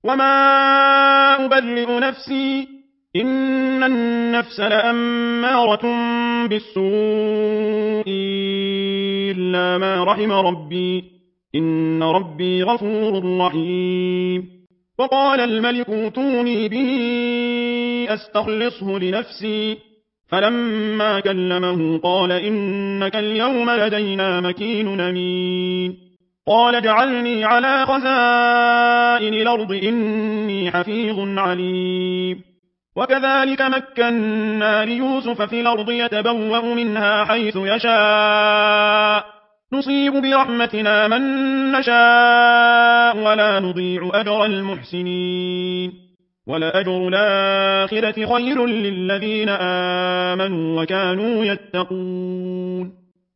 وما أبرئ نفسي إن النفس لأمارة بالسوء إلا ما رحم ربي إن ربي غفور رحيم. وقال الملك ائتوني به أستخلصه لنفسي فلما كلمه قال إنك اليوم لدينا مكين أمين. قال اجعلني على خزائن الأرض إني حفيظ عليم. وكذلك مكنا ليوسف في الأرض يتبوأ منها حيث يشاء نصيب برحمتنا من نشاء ولا نضيع أجر المحسنين ولأجر الآخرة خير للذين آمنوا وكانوا يتقون.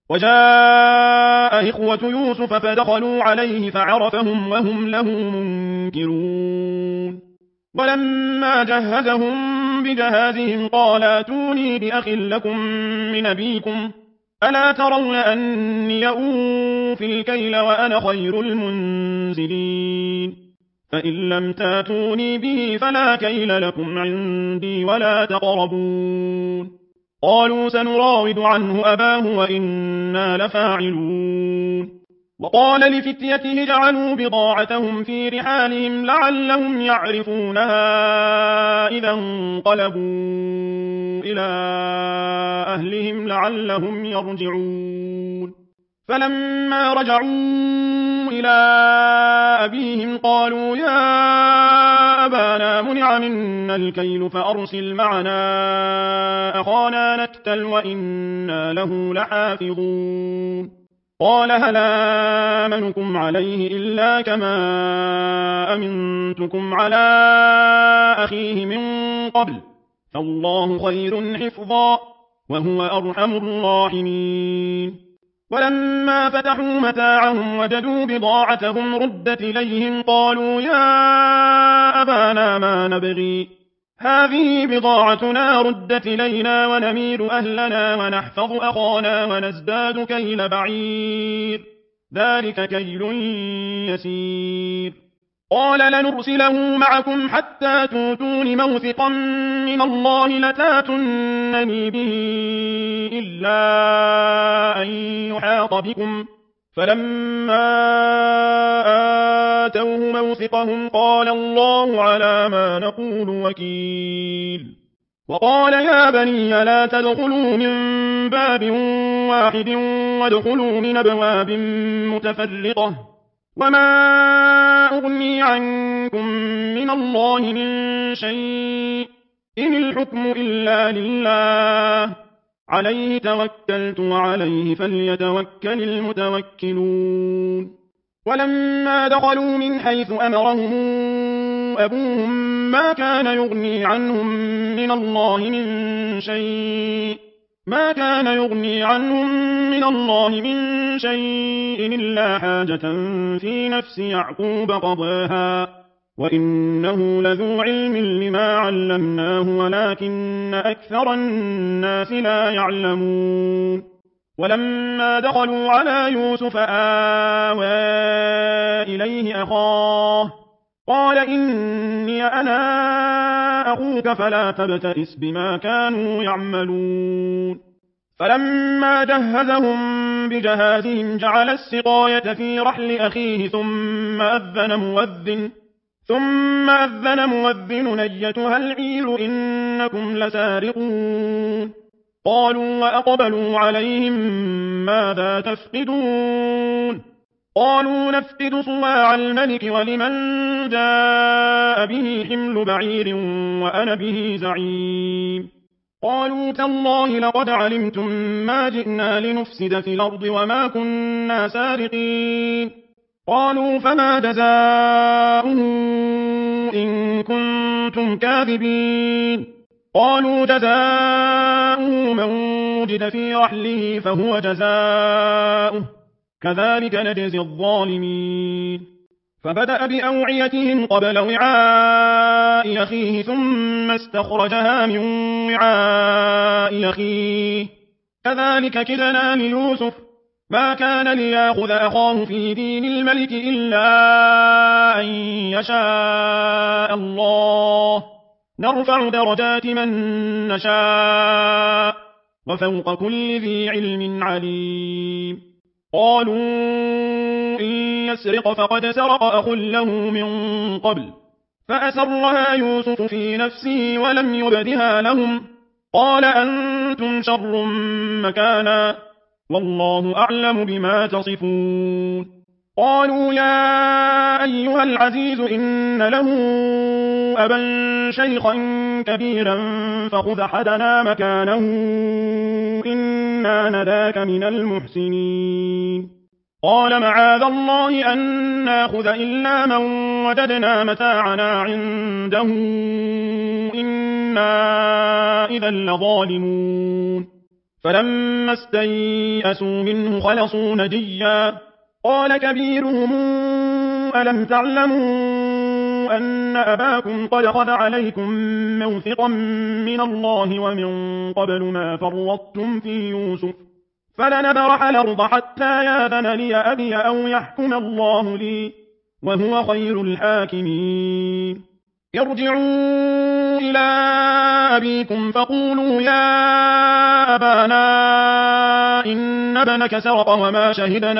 وجاء إخوة يوسف فدخلوا عليه فعرفهم وهم له منكرون. ولما جهزهم بجهازهم قال ائتوني بأخ لكم من أبيكم ألا ترون أني أوفي الكيل وأنا خير المنزلين فإن لم تاتوني به فلا كيل لكم عندي ولا تقربون. قالوا سنراود عنه أباه وإنا لفاعلون. وقال لفتيته جعلوا بضاعتهم في رحالهم لعلهم يعرفونها إذا انقلبوا إلى أهلهم لعلهم يرجعون. فلما رجعوا إلى أبيهم قالوا يا أبانا منع منا الكيل فأرسل معنا أخانا نكتل وإنا له لحافظون. قال هل آمنكم عليه إلا كما أمنتكم على أخيه من قبل فالله خير حفظا وهو أرحم الراحمين. ولما فتحوا متاعهم وجدوا بضاعتهم ردت إليهم قالوا يا أبانا ما نبغي هذه بضاعتنا ردت إلينا ونمير أهلنا ونحفظ أخانا ونزداد كيل بعير ذلك كيل يسير. قال لنرسله معكم حتى توتون موثقا من الله لتاتونني به إلا أن يحاط بكم فلما آتوه موثقهم قال الله على ما نقول وكيل. وقال يا بني لا تدخلوا من باب واحد وادخلوا من أبواب متفرقة وما أغني عنكم من الله من شيء إن الحكم إلا لله عليه توكلت وعليه فليتوكل المتوكلون. ولما دخلوا من حيث أمرهم أبوهم ما كان يغني عنهم من الله من شيء إلا حاجة في نفس يعقوب قضاها وإنه لذو علم لما علمناه ولكن أكثر الناس لا يعلمون. ولما دخلوا على يوسف آوى إليه أخاه قال إني أنا أخوك فلا تبتئس بما كانوا يعملون. فلما جهزهم بجهازهم جعل السقاية في رحل أخيه ثم أذن مؤذن أيتها العير إنكم لسارقون. قالوا وأقبلوا عليهم ماذا تفقدون قالوا نفقد صواع الملك ولمن جاء به حمل بعير وأنا به زعيم. قالوا تالله لقد علمتم ما جئنا لنفسد في الأرض وما كنا سارقين. قالوا فما جزاؤه إن كنتم كاذبين. قالوا جزاؤه من وجد في رحله فهو جزاؤه كذلك نجزي الظالمين. فبدأ بأوعيتهم قبل وعاء أخيه ثم استخرجها من وعاء أخيه كذلك كدنا ليوسف ما كان ليأخذ أخاه في دين الملك إلا أن يشاء الله نرفع درجات من نشاء وفوق كل ذي علم عليم قالوا إن يسرق فقد سرق أخ له من قبل فأسرها يوسف في نفسه ولم يبدها لهم قال أنتم شر مكانا والله أعلم بما تصفون قالوا يا أيها العزيز إن له أبا شيخا كبيرا فخذ أحدنا مكانه إنا نراك من المحسنين قال معاذ الله أن ناخذ إلا من وجدنا متاعنا عنده إنا إذا لظالمون فلما استيئسوا منه خلصوا نجيا قال كبيرهم ألم تعلموا أن أباكم قد خذ عليكم موثقا من الله ومن قبل ما فرطتم في يوسف فلنبرح الأرض حتى ياذن لي أبي أو يحكم الله لي وهو خير الحاكمين ارجعوا إلى أبيكم فقولوا يا أبانا إن ابنك سرق وما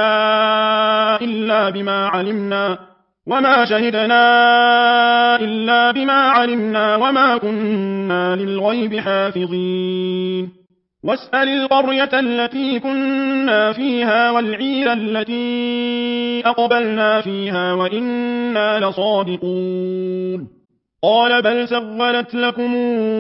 شهدنا إلا بما علمنا وما كنا للغيب حافظين واسأل القرية التي كنا فيها والعير التي أقبلنا فيها وإنا لصادقون قال بل سولت لكم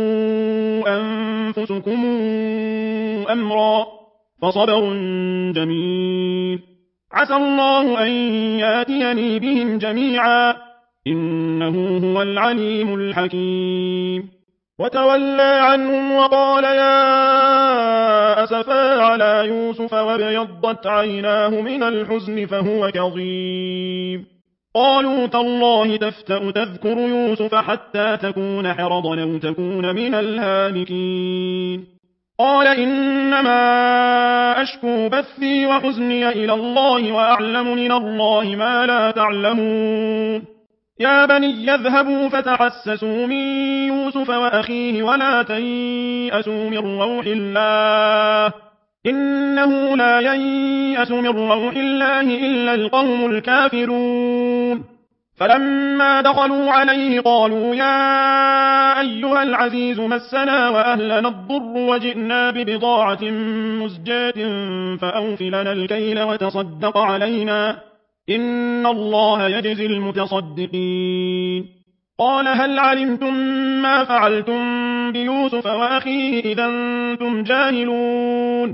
أنفسكم أمرا فصبر جميل عسى الله أن ياتيني بهم جميعا إنه هو العليم الحكيم وتولى عنهم وقال يا أسفا على يوسف وابيضت عيناه من الحزن فهو كظيم قالوا تالله تفتأ تذكر يوسف حتى تكون حرضا أو تكون من الهالكين قال إنما أشكو بثي وحزني إلى الله وأعلم من الله ما لا تعلمون يا بني يذهبوا فتحسسوا من يوسف وأخيه ولا تيأسوا من روح الله إنه لا ييأس من روح الله إلا القوم الكافرون فلما دخلوا عليه قالوا يا أيها العزيز مسنا وأهلنا الضر وجئنا ببضاعة مزجاة فأوف لنا الكيل وتصدق علينا إن الله يجزي المتصدقين قال هل علمتم ما فعلتم بيوسف وأخيه إذا أنتم جاهلون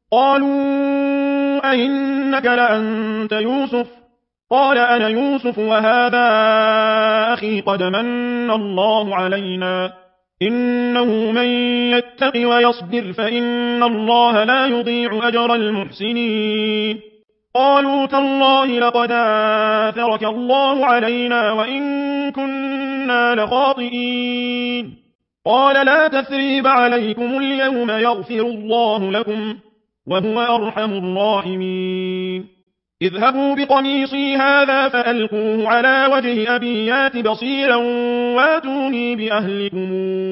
قالوا أئنك لأنت يوسف قال أنا يوسف وهذا أخي قد من الله علينا إنه من يتق ويصبر فإن الله لا يضيع أجر المحسنين قالوا تالله لقد آثرك الله علينا وإن كنا لخاطئين قال لا تثريب عليكم اليوم يغفر الله لكم وهو أرحم الراحمين اذهبوا بقميصي هذا فألقوه على وجه أبي يات بصيرا واتوني بأهلكم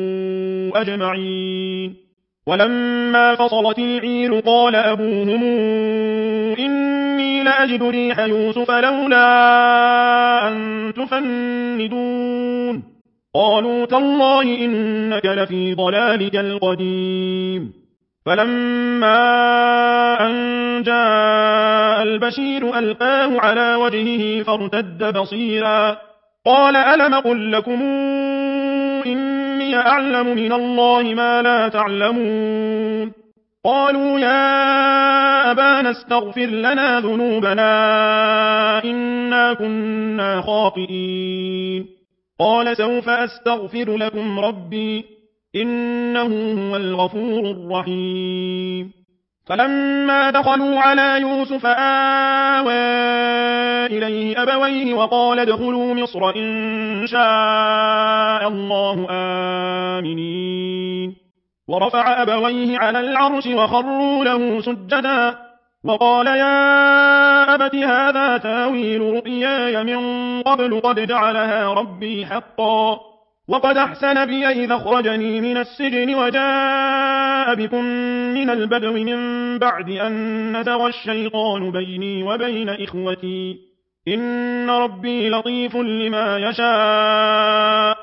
أجمعين ولما فصلت العير قال أبوهم إني لأجد ريح يوسف لولا أن تفندون قالوا تالله إنك لفي ضلالك القديم فلما أن جاء البشير ألقاه على وجهه فارتد بصيرا قال ألم قل لكم إني أعلم من الله ما لا تعلمون قالوا يا أبانا استغفر لنا ذنوبنا إنا كنا خاطئين قال سوف أستغفر لكم ربي إنه هو الغفور الرحيم فلما دخلوا على يوسف آوى إليه أبويه وقال ادخلوا مصر إن شاء الله آمنين ورفع أبويه على العرش وخروا له سجدا وقال يا أبت هذا تاويل رؤياي من قبل قد جعلها ربي حقا وقد أحسن بي إذ أخرجني من السجن وجاء بكم من البدو من بعد أن نزغ الشيطان بيني وبين إخوتي إن ربي لطيف لما يشاء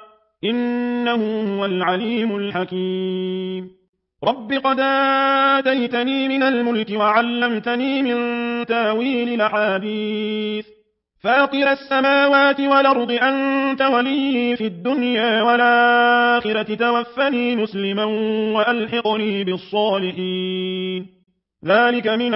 إنه هو العليم الحكيم رب قد آتيتني من الملك وعلمتني من تاويل الأحاديث فاطر السماوات والأرض أنت ولي في الدنيا والآخرة توفني مسلما وألحقني بالصالحين ذلك من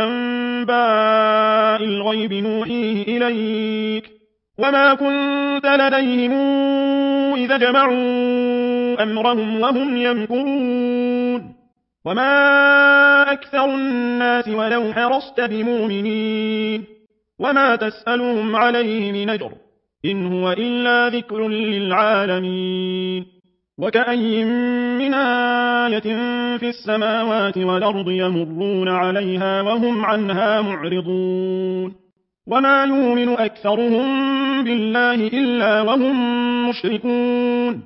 أنباء الغيب نوحيه إليك وما كنت لديهم إذا جمعوا أمرهم وهم يمكرون وما أكثر الناس ولو حرصت بمؤمنين وما تسألهم عليه من أجر إن هو إلا ذكر للعالمين وكأي من آية في السماوات والأرض يمرون عليها وهم عنها معرضون وما يؤمن أكثرهم بالله إلا وهم مشركون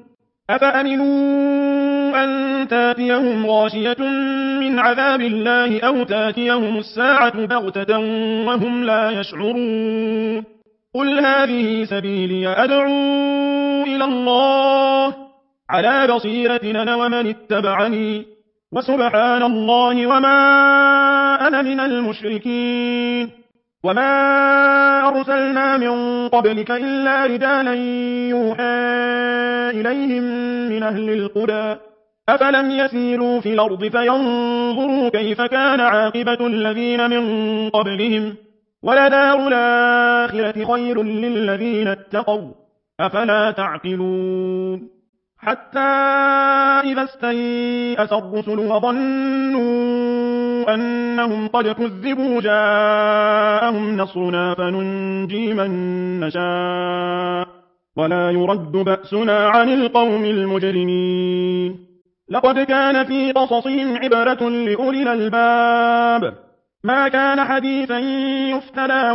أفأمنوا أن تاتيهم غاشية من عذاب الله أو تاتيهم الساعة بغتة وهم لا يشعرون قل هذه سبيلي أدعو إلى الله على بصيرة أنا ومن اتبعني وسبحان الله وما أنا من المشركين وما أرسلنا من قبلك إلا رجالا يوحى إليهم من أهل القرى أفلم يسيروا في الأرض فينظروا كيف كان عاقبة الذين من قبلهم ولدار الآخرة خير للذين اتقوا أفلا تعقلون حتى إذا استيأس الرسل وظنوا أنهم قد كذبوا جاءهم نصرنا فننجي من نشاء ولا يرد بأسنا عن القوم المجرمين لقد كان في قصصهم عبرة لأولي الألباب ما كان حديثا يفترى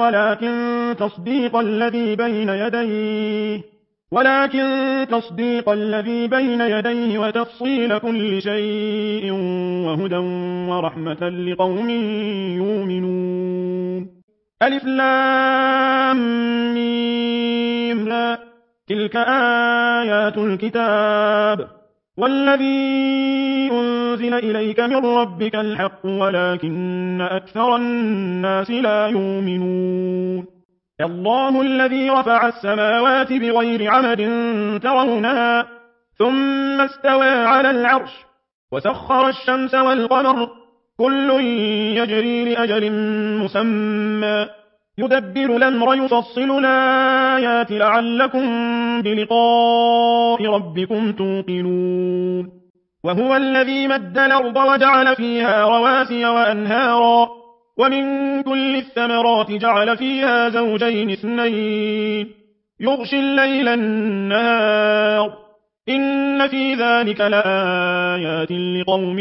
ولكن تصديق الذي بين يديه وتفصيل كل شيء وهدى ورحمة لقوم يؤمنون ألف لام ميم لا تلك آيات الكتاب والذي أنزل إليك من ربك الحق ولكن أكثر الناس لا يؤمنون الله الذي رفع السماوات بغير عمد ترونها ثم استوى على العرش وسخر الشمس والقمر كل يجري لأجل مسمى يدبر الأمر يفصل الآيات لعلكم بلقاء ربكم توقنون وهو الذي مد الأرض وجعل فيها رواسي وأنهارا ومن كل الثمرات جعل فيها زوجين اثنين يغشي الليل النهار إن في ذلك لآيات لقوم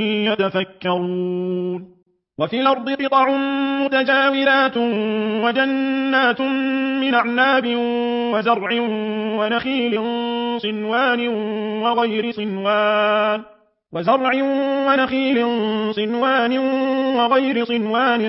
يتفكرون وفي الأرض قطع متجاورات وجنات من أعناب وزرع ونخيل صنوان وغير صنوان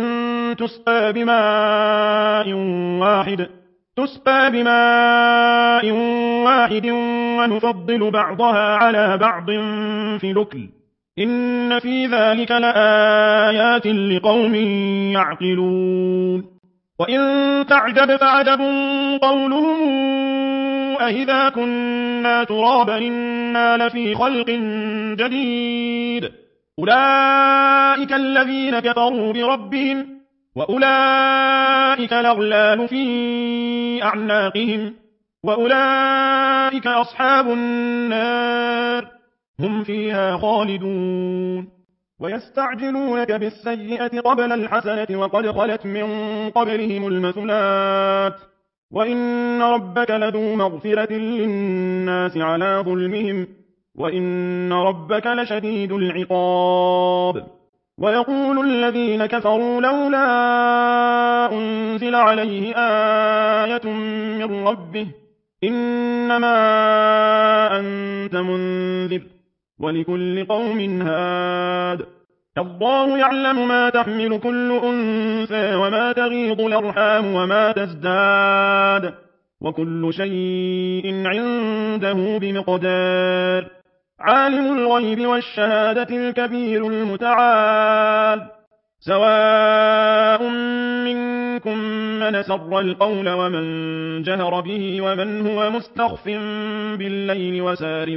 تسقى بماء واحد ونفضل بعضها على بعض في الأكل إن في ذلك لآيات لقوم يعقلون وإن تعجب فعجب قولهم أإذا كنا ترابا إنا لفي خلق جديد أولئك الذين كفروا بربهم وأولئك الأغلال في أعناقهم وأولئك أصحاب النار هم فيها خالدون ويستعجلونك بالسيئة قبل الحسنة وقد خلت من قبلهم المثلات وإن ربك لذو مغفرة للناس على ظلمهم وإن ربك لشديد العقاب ويقول الذين كفروا لولا أنزل عليه آية من ربه إنما أنت منذر ولكل قوم هاد الله يعلم ما تحمل كل أنثى وما تغيض الأرحام وما تزداد وكل شيء عنده بمقدار عالم الغيب والشهادة الكبير المتعال سواء منكم من سر القول ومن جهر به ومن هو مستخف بالليل وسارب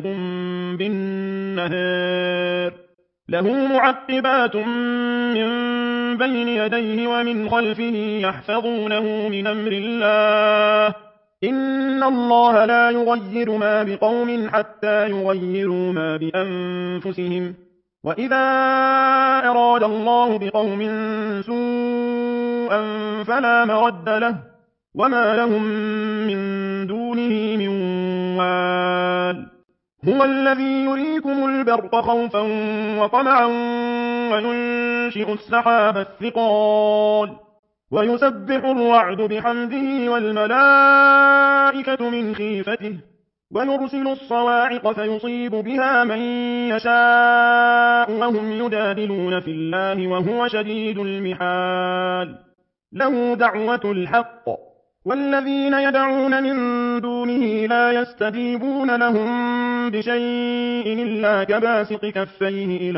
بالنهار له معقبات من بين يديه ومن خلفه يحفظونه من أمر الله إن الله لا يغير ما بقوم حتى يغيروا ما بأنفسهم وإذا أراد الله بقوم سوءا فلا مرد له وما لهم من دونه من وال هو الذي يريكم البرق خوفا وطمعا وينشئ السحاب الثقال ويسبح الرعد بحمده والملائكة من خيفته ويرسل الصواعق فيصيب بها من يشاء وهم يجادلون في الله وهو شديد المحال له دعوة الحق والذين يدعون من دونه لا يستجيبون لهم بشيء إلا كباسط كفيه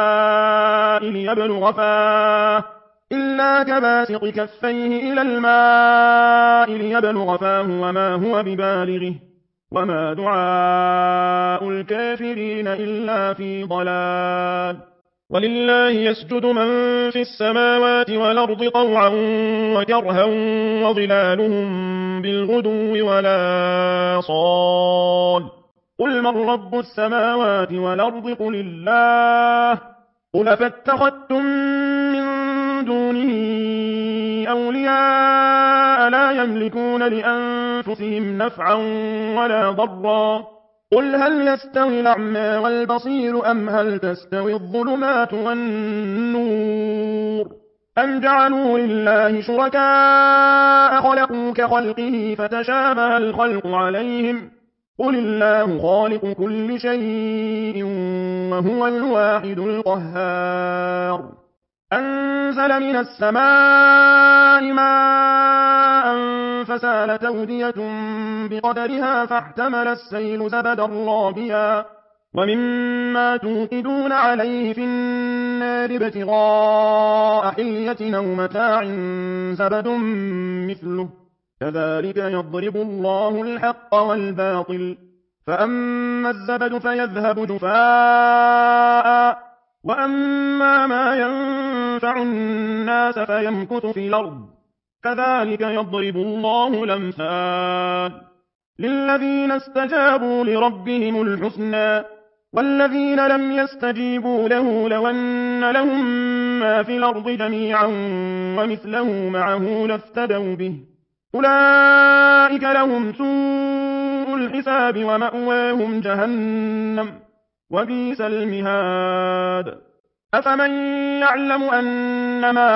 إلى الماء ليبلغ فاه وما هو ببالغه وما دعاء الكافرين إلا في ضلال ولله يسجد من في السماوات والأرض طوعا وكرها وظلالهم بالغدو ولا صال قل من رب السماوات والأرض قل الله قل فاتخذتم من دونه أولياء لا يملكون لأنفسهم نفعا ولا ضرا قل هل يستوي الأعمى والبصير أم هل تستوي الظلمات والنور أم جعلوا لله شركاء خلقوا كخلقه فتشابه الخلق عليهم قل الله خالق كل شيء وهو الواحد القهار أنزل من السماء ماء فسالت أودية بقدرها فاحتمل السيل زبدا رابيا ومما توقدون عليه في النار ابتغاء حلية أو متاع زبد مثله كذلك يضرب الله الحق والباطل فأما الزبد فيذهب جفاء وأما ما ينفع الناس فيمكث في الأرض كذلك يضرب الله الأمثال للذين استجابوا لربهم الحسنى والذين لم يستجيبوا له لو أن لهم ما في الأرض جميعا ومثله معه لافتدوا به أولئك لهم سوء الحساب ومأواهم جهنم وبئس المهاد أفمن يعلم أنما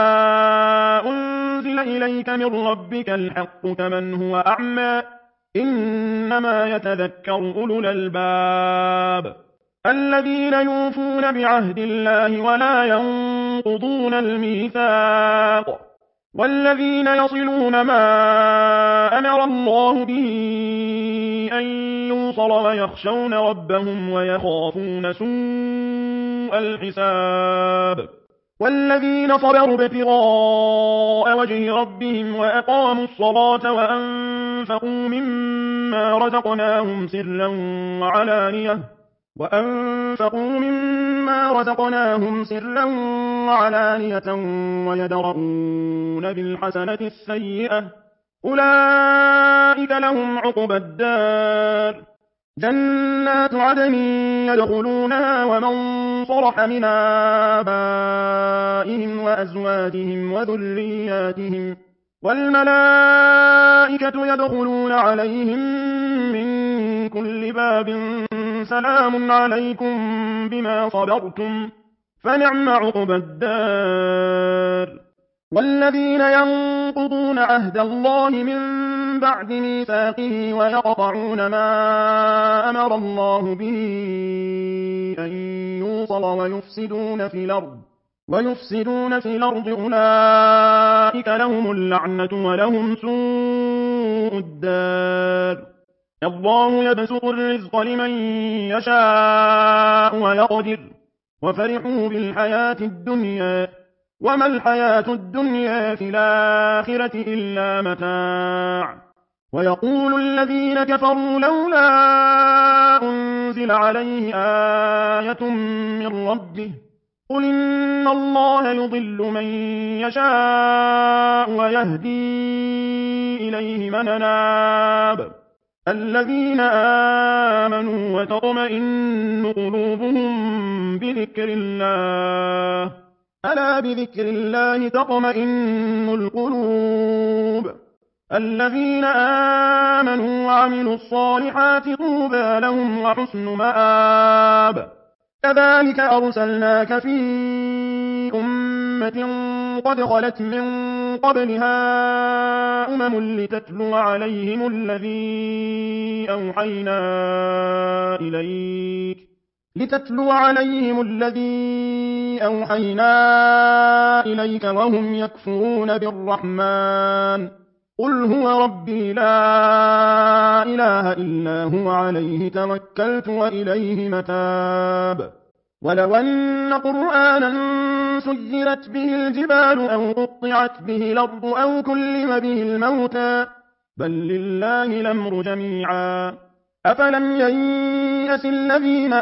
أنزل إليك من ربك الحق كمن هو أعمى إنما يتذكر أولو الألباب الذين يوفون بعهد الله ولا ينقضون الميثاق والذين يصلون ما أمر الله به أن يوصل ويخشون ربهم ويخافون سوء الحساب والذين صبروا ابتغاء وجه ربهم وأقاموا الصلاة وأنفقوا مما رزقناهم سرا وعلانية ويدرؤون بالحسنة السيئة أولئك لهم عقبى الدار جنات عدن يدخلونها ومن صلح من آبائهم وأزواجهم وذرياتهم والملائكة يدخلون عليهم من كل باب سلام عليكم بما صبرتم فنعم عقبى الدار. والذين ينقضون عهد الله من بعد ميثاقه ويقطعون ما أمر الله به أن يوصل ويفسدون في الأرض أولئك لهم اللعنة ولهم سوء الدار. الله يبسط الرزق لمن يشاء ويقدر وفرحوا بالحياة الدنيا وما الحياة الدنيا في الآخرة إلا متاع. ويقول الذين كفروا لولا أنزل عليه آية من ربه قل إن الله يضل من يشاء ويهدي إليه من أناب. الذين آمنوا وتطمئن قلوبهم بذكر الله ألا بذكر الله تطمئن القلوب. الذين آمنوا وعملوا الصالحات طوبى لهم وحسن مآب. كذلك أرسلناك في أمة قد خلت من قبلها لتتلو عليهم الذي أوحينا إليك وهم يكفرون بالرحمن قل هو ربي لا إله إلا هو عليه توكلت وإليه متاب. ولو أن قرآنا سيرت به الجبال أو قطعت به الأرض أو كلم به الموتى بل لله الأمر جميعا. أفلم ييأس الذين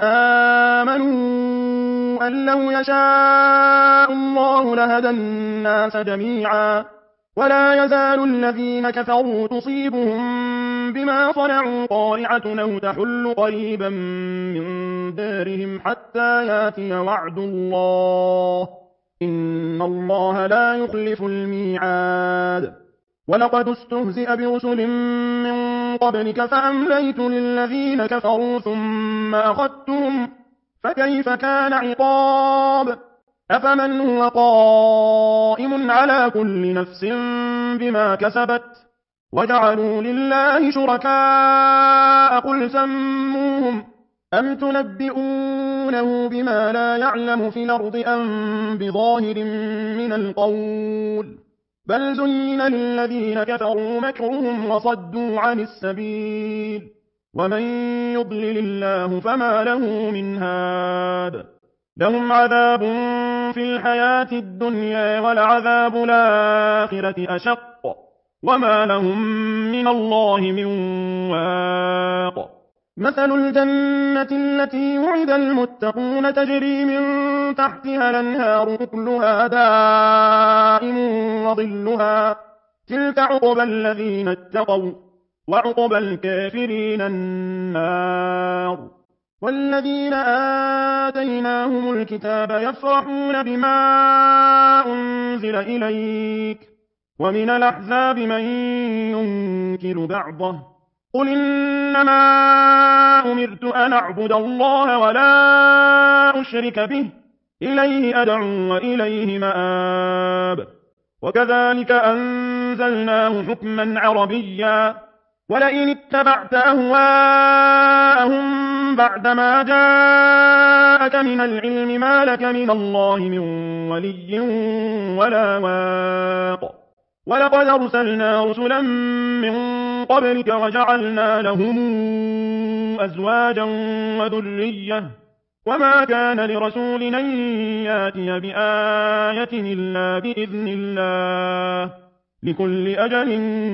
آمنوا أن لو يشاء الله لهدى الناس جميعا ولا يزال الذين كفروا تصيبهم بما صنعوا قارعة أو تحل قريبا من دارهم حتى ياتي وعد الله إن الله لا يخلف الميعاد. ولقد استهزئ برسل من قبلك فأمليت للذين كفروا ثم أخذتهم فكيف كان عقاب. أفمن هو قائم على كل نفس بما كسبت وجعلوا لله شركاء قل سموهم أم تنبئونه بما لا يعلم في الأرض أم بظاهر من القول بل زين للذين كفروا مكرهم وصدوا عن السبيل ومن يضلل الله فما له من هاد. لهم عذاب في الحياة الدنيا ولعذاب الآخرة أشق وما لهم من الله من واق. مثل الجنة التي وعد المتقون تجري من تحتها الأنهار أكلها دائم وظلها تلك عقبى الذين اتقوا وعقبى الكافرين النار. والذين آتيناهم الكتاب يفرحون بما أنزل إليك ومن الأحزاب من ينكر بعضه قل إنما أمرت أن أعبد الله ولا أشرك به إليه أدعو وإليه مآب. وكذلك أنزلناه حكما عربيا ولئن اتبعت أهواءهم بعدما جاءك من العلم ما لك من الله من ولي ولا واق. ولقد أرسلنا رسلا من قبلك وجعلنا لهم أزواجا وذرية وما كان لرسول أن يأتي بآية إلا بإذن الله لكل أجل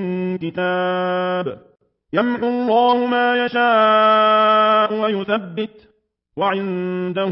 كتاب. يمحو الله ما يشاء ويثبت وعنده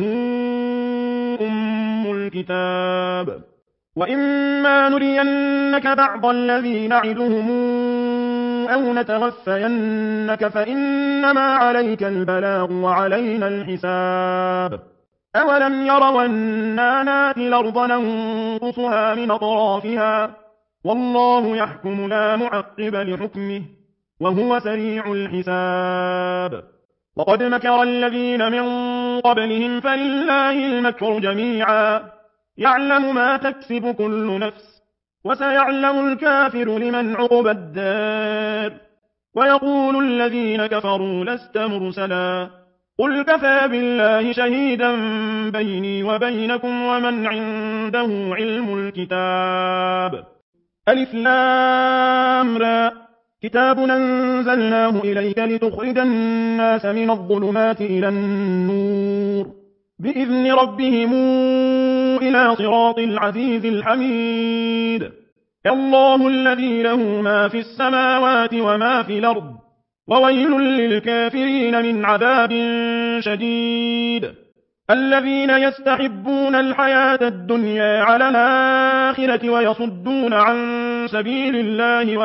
أم الكتاب. وإما نرينك بعض الذي نعدهم أو نتوفينك فإنما عليك البلاغ وعلينا الحساب. أولم يروا أنا ناتي الأرض ننقصها من أطرافها والله يحكم لا معقب لحكمه وهو سريع الحساب. وقد مكر الذين من قبلهم فلله المكر جميعا يعلم ما تكسب كل نفس وسيعلم الكافر لمن عقبى الدار ويقول الذين كفروا لست مرسلا قل كفى بالله شهيدا بيني وبينكم ومن عنده علم الكتاب ألف لام را كتاب أنزلناه إليك لتخرج الناس من الظلمات إلى النور بإذن ربهم إلى صراط العزيز الحميد الله الذي له ما في السماوات وما في الأرض وويل للكافرين من عذاب شديد الذين يستحبون الحياة الدنيا على الآخرة ويصدون عن سبيل الله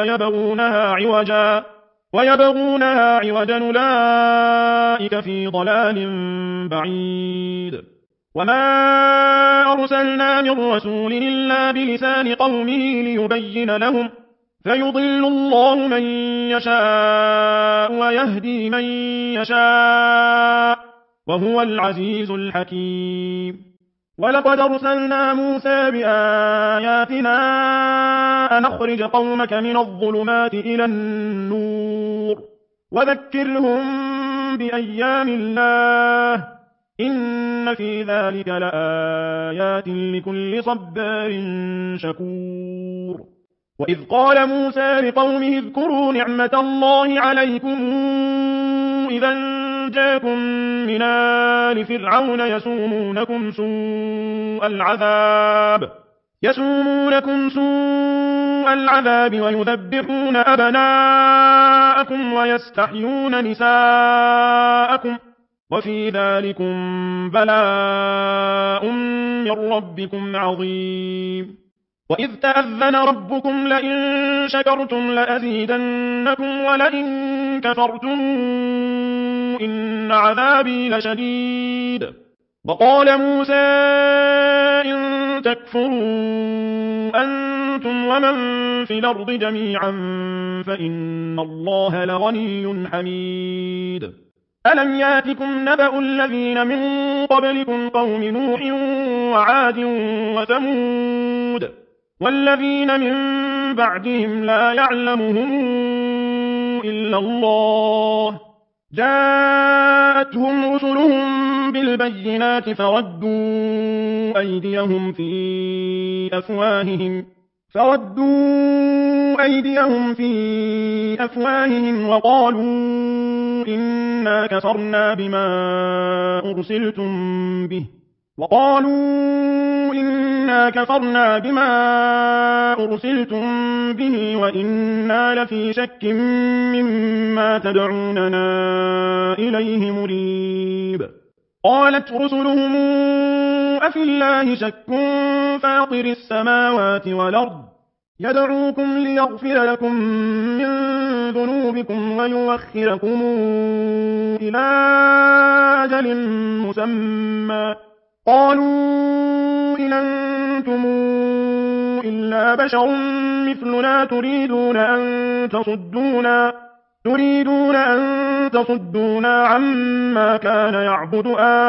ويبغونها عوجا أولئك في ضلال بعيد وما أرسلنا من رسول إلا بلسان قومه ليبين لهم فيضل الله من يشاء ويهدي من يشاء وهو العزيز الحكيم ولقد أرسلنا موسى بآياتنا أن أخرج قومك من الظلمات إلى النور وذكرهم بأيام الله إن في ذلك لآيات لكل صبار شكور وإذ قال موسى لقومه اذكروا نعمة الله عليكم إذا جاءكم من آل فرعون يسومونكم سوء العذاب ويذبحون أبناءكم ويستحيون نساءكم وفي ذلكم بلاء من ربكم عظيم وإذ تأذن ربكم لئن شكرتم لأزيدنكم ولئن كفرتم إن عذابي لشديد وقال موسى إن تكفروا أنتم ومن في الأرض جميعا فإن الله لغني حميد ألم ياتكم نبأ الذين من قبلكم قوم نوح وعاد وثمود والذين من بعدهم لا يعلمهم إلا الله جاءتهم رسلهم بالبينات فردوا أيديهم في أفواههم وقالوا إنا كفرنا بما أرسلتم به وإنا لفي شك مما تدعوننا إليه مريب قالت رسلهم أفي الله شك فاطر السماوات والأرض يدعوكم ليغفر لكم من ذنوبكم ويؤخركم إلى أجل مسمى قالوا إن أنتم إلا بشر مثلنا تريدون أن تصدونا عما كان يعبد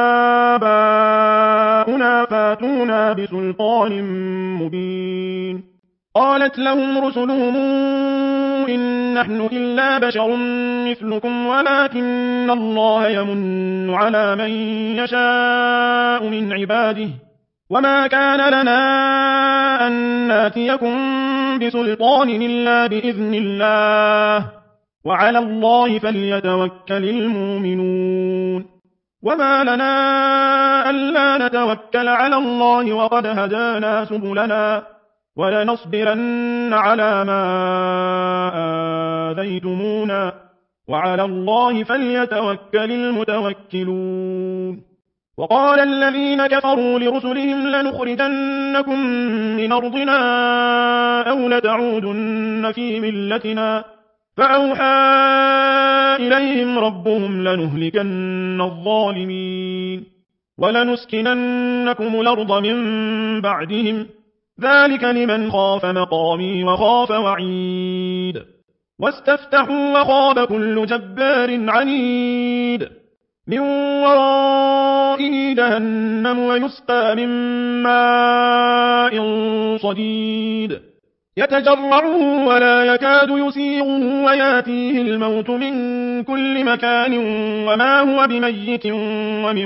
آباؤنا فاتونا بسلطان مبين قالت لهم رسلهم إن نحن إلا بشر مثلكم ولكن الله يمن على من يشاء من عباده وما كان لنا أن ناتيكم بسلطان إلا بإذن الله وعلى الله فليتوكل المؤمنون وما لنا ألا نتوكل على الله وقد هدانا سبلنا ولنصبرن على ما آذيتمونا وعلى الله فليتوكل المتوكلون وقال الذين كفروا لرسلهم لنخرجنكم من أرضنا أو لتعودن في ملتنا فأوحى إليهم ربهم لنهلكن الظالمين ولنسكننكم الأرض من بعدهم ذلك لمن خاف مقامي وخاف وعيد واستفتحوا وخاب كل جبار عنيد من ورائه جهنم ويسقى من ماء صديد يتجرعه ولا يكاد يسيغه وياتيه الموت من كل مكان وما هو بميت ومن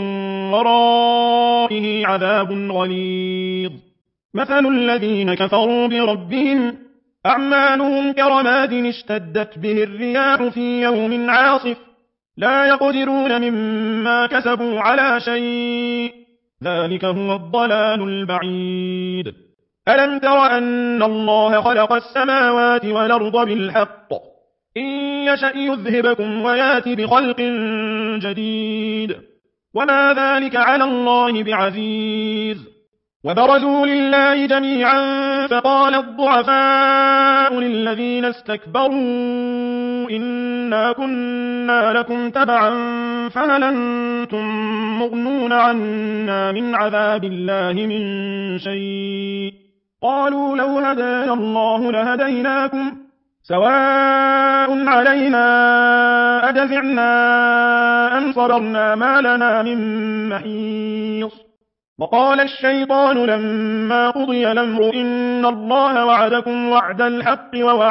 ورائه عذاب غليظ مثل الذين كفروا بربهم أعمالهم كرماد اشتدت به الرياح في يوم عاصف لا يقدرون مما كسبوا على شيء ذلك هو الضلال البعيد ألم تر أن الله خلق السماوات والأرض بالحق إن يشأ يذهبكم ويات بخلق جديد وما ذلك على الله بعزيز وبرزوا لله جميعا فقال الضعفاء للذين استكبروا إنا كنا لكم تبعا فهل أنتم مغنون عنا من عذاب الله من شيء قالوا لو هدانا الله لهديناكم سواء علينا أجزعنا أم صبرنا ما لنا من محيص وقال الشيطان لما قضي الأمر إن الله وعدكم وعد الحق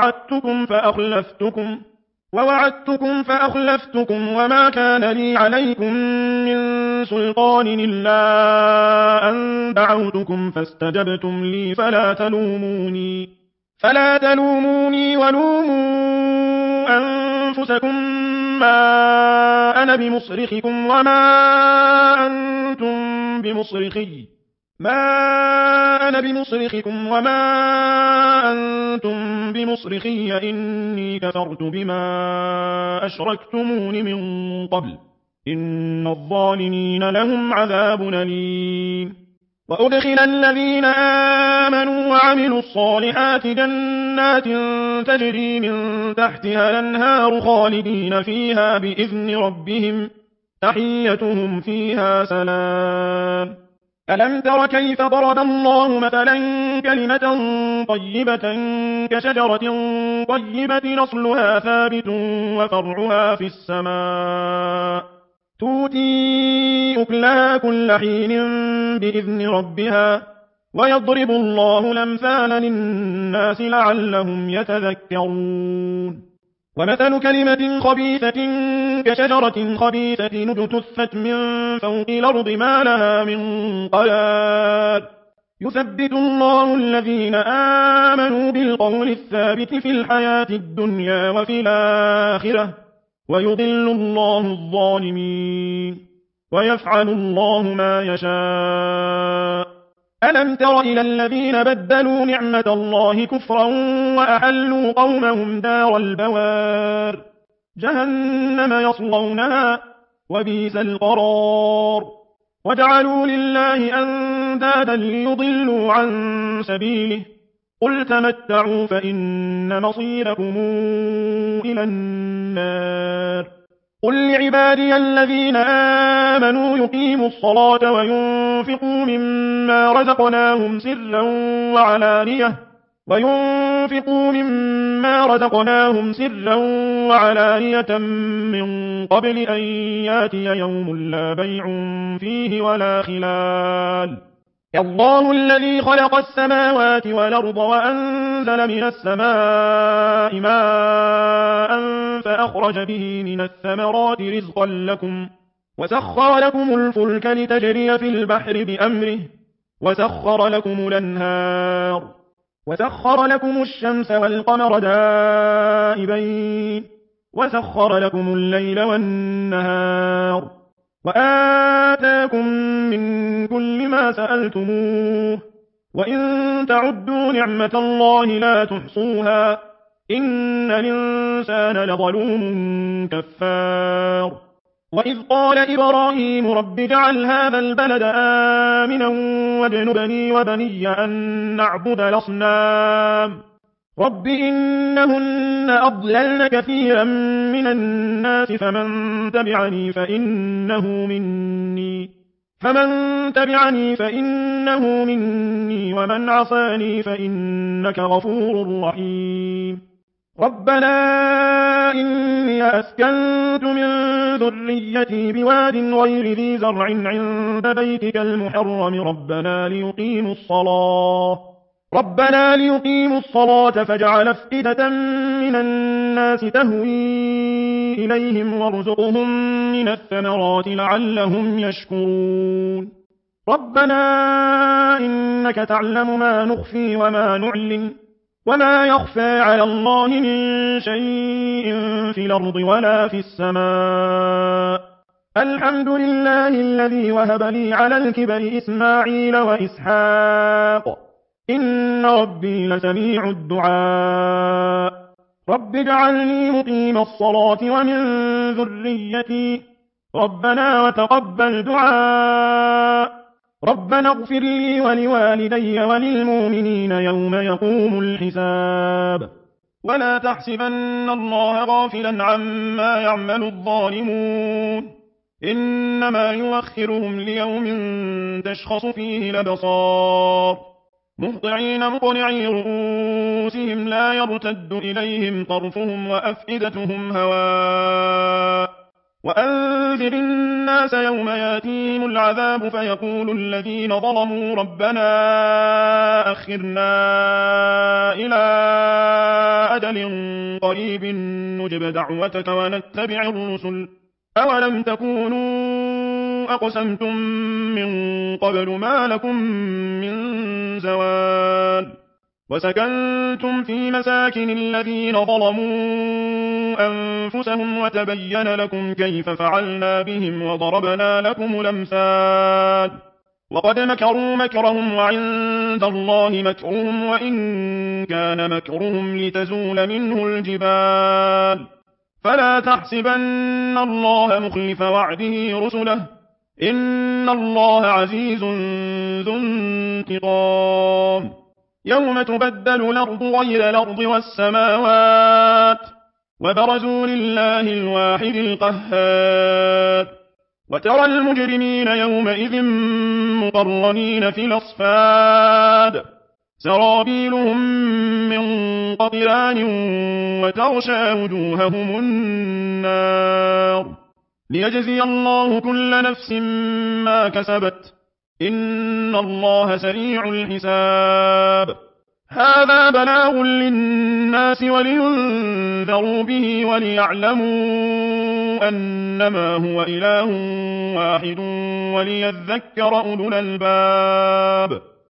ووعدتكم فأخلفتكم وما كان لي عليكم من سلطان إلا أن دعوتكم فاستجبتم لي فلا تلوموني ولوموا أنفسكم ما أنا بمصرخكم وما أنتم بمصرخي إني كفرت بما أشركتمون من قبل إن الظالمين لهم عذاب أليم وأدخل الذين آمنوا وعملوا الصالحات جنات تجري من تحتها الأنهار خالدين فيها بإذن ربهم تحيتهم فيها سلام ألم تر كيف ضرب الله مثلا كلمة طيبة كشجرة طيبة أصلها ثابت وفرعها في السماء تؤتي أكلها كل حين بإذن ربها ويضرب الله الأمثال للناس لعلهم يتذكرون ومثل كلمة خبيثة كشجرة خبيثة اجتثت من فوق الأرض ما لها من قرار يثبت الله الذين آمنوا بالقول الثابت في الحياة الدنيا وفي الآخرة ويضل الله الظالمين ويفعل الله ما يشاء ألم تر إلى الذين بدلوا نعمة الله كفرا وأحلوا قومهم دار البوار جهنم يصلونها وبئس القرار وجعلوا لله أندادا ليضلوا عن سبيله قل تمتعوا فإن مصيركم إلى النار قل لعبادي الذين آمنوا يقيموا الصلاة وينفقوا مما رزقناهم سرا وعلانية من قبل أن ياتي يوم لا بيع فيه ولا خلال الله الذي خلق السماوات والأرض وأنزل من السماء ماء فأخرج به من الثمرات رزقا لكم وسخر لكم الفلك لتجري في البحر بأمره وسخر لكم الأنهار وسخر لكم الشمس والقمر دائبين وسخر لكم الليل والنهار وآتاكم من كل ما سألتموه وإن تعدوا نعمة الله لا تحصوها إن الإنسان لظلوم كفار وإذ قال إبراهيم رب اجعل هذا البلد آمنا واجنبني وبني أن نعبد الأصنام رب إنهن أضللن كثيرا من الناس فمن تبعني فإنه مني ومن عصاني فإنك غفور رحيم ربنا إني أسكنت من ذريتي بواد غير ذي زرع عند بيتك المحرم ربنا ليقيموا الصلاة فاجعل أفئدة من الناس تهوي إليهم وارزقهم من الثمرات لعلهم يشكرون ربنا إنك تعلم ما نخفي وما نعلن وما يخفى على الله من شيء في الأرض ولا في السماء الحمد لله الذي وهب لي على الكبر إسماعيل وإسحاق إن ربي لسميع الدعاء رب اجعلني مقيم الصلاة ومن ذريتي ربنا وتقبل دعاء ربنا اغفر لي ولوالدي وللمؤمنين يوم يقوم الحساب ولا تحسبن الله غافلا عما يعمل الظالمون إنما يؤخرهم ليوم تشخص فيه الأبصار مهطعين مقنعي رؤوسهم لا يرتد إليهم طرفهم وأفئدتهم هواء وأنذر الناس يوم ياتيهم العذاب فيقول الذين ظلموا ربنا أخرنا إلى أجل قريب نجب دعوتك ونتبع الرسل أولم تكونوا أقسمتم من قبل ما لكم من زوال وسكنتم في مساكن الذين ظلموا أنفسهم وتبين لكم كيف فعلنا بهم وضربنا لكم الأمثال وقد مكروا مكرهم وعند الله مكرهم وإن كان مكرهم لتزول منه الجبال فلا تحسبن الله مخلف وعده رسله إن الله عزيز ذو انتقام يوم تبدل الأرض غير الأرض والسماوات وبرزوا لله الواحد القهار وترى المجرمين يومئذ مقرنين في الأصفاد سرابيلهم من قطران وتغشى وجوههم النار ليجزي الله كل نفس ما كسبت إن الله سريع الحساب هذا بلاغ للناس ولينذروا به وليعلموا أنما هو إله واحد وليذكر أولو الألباب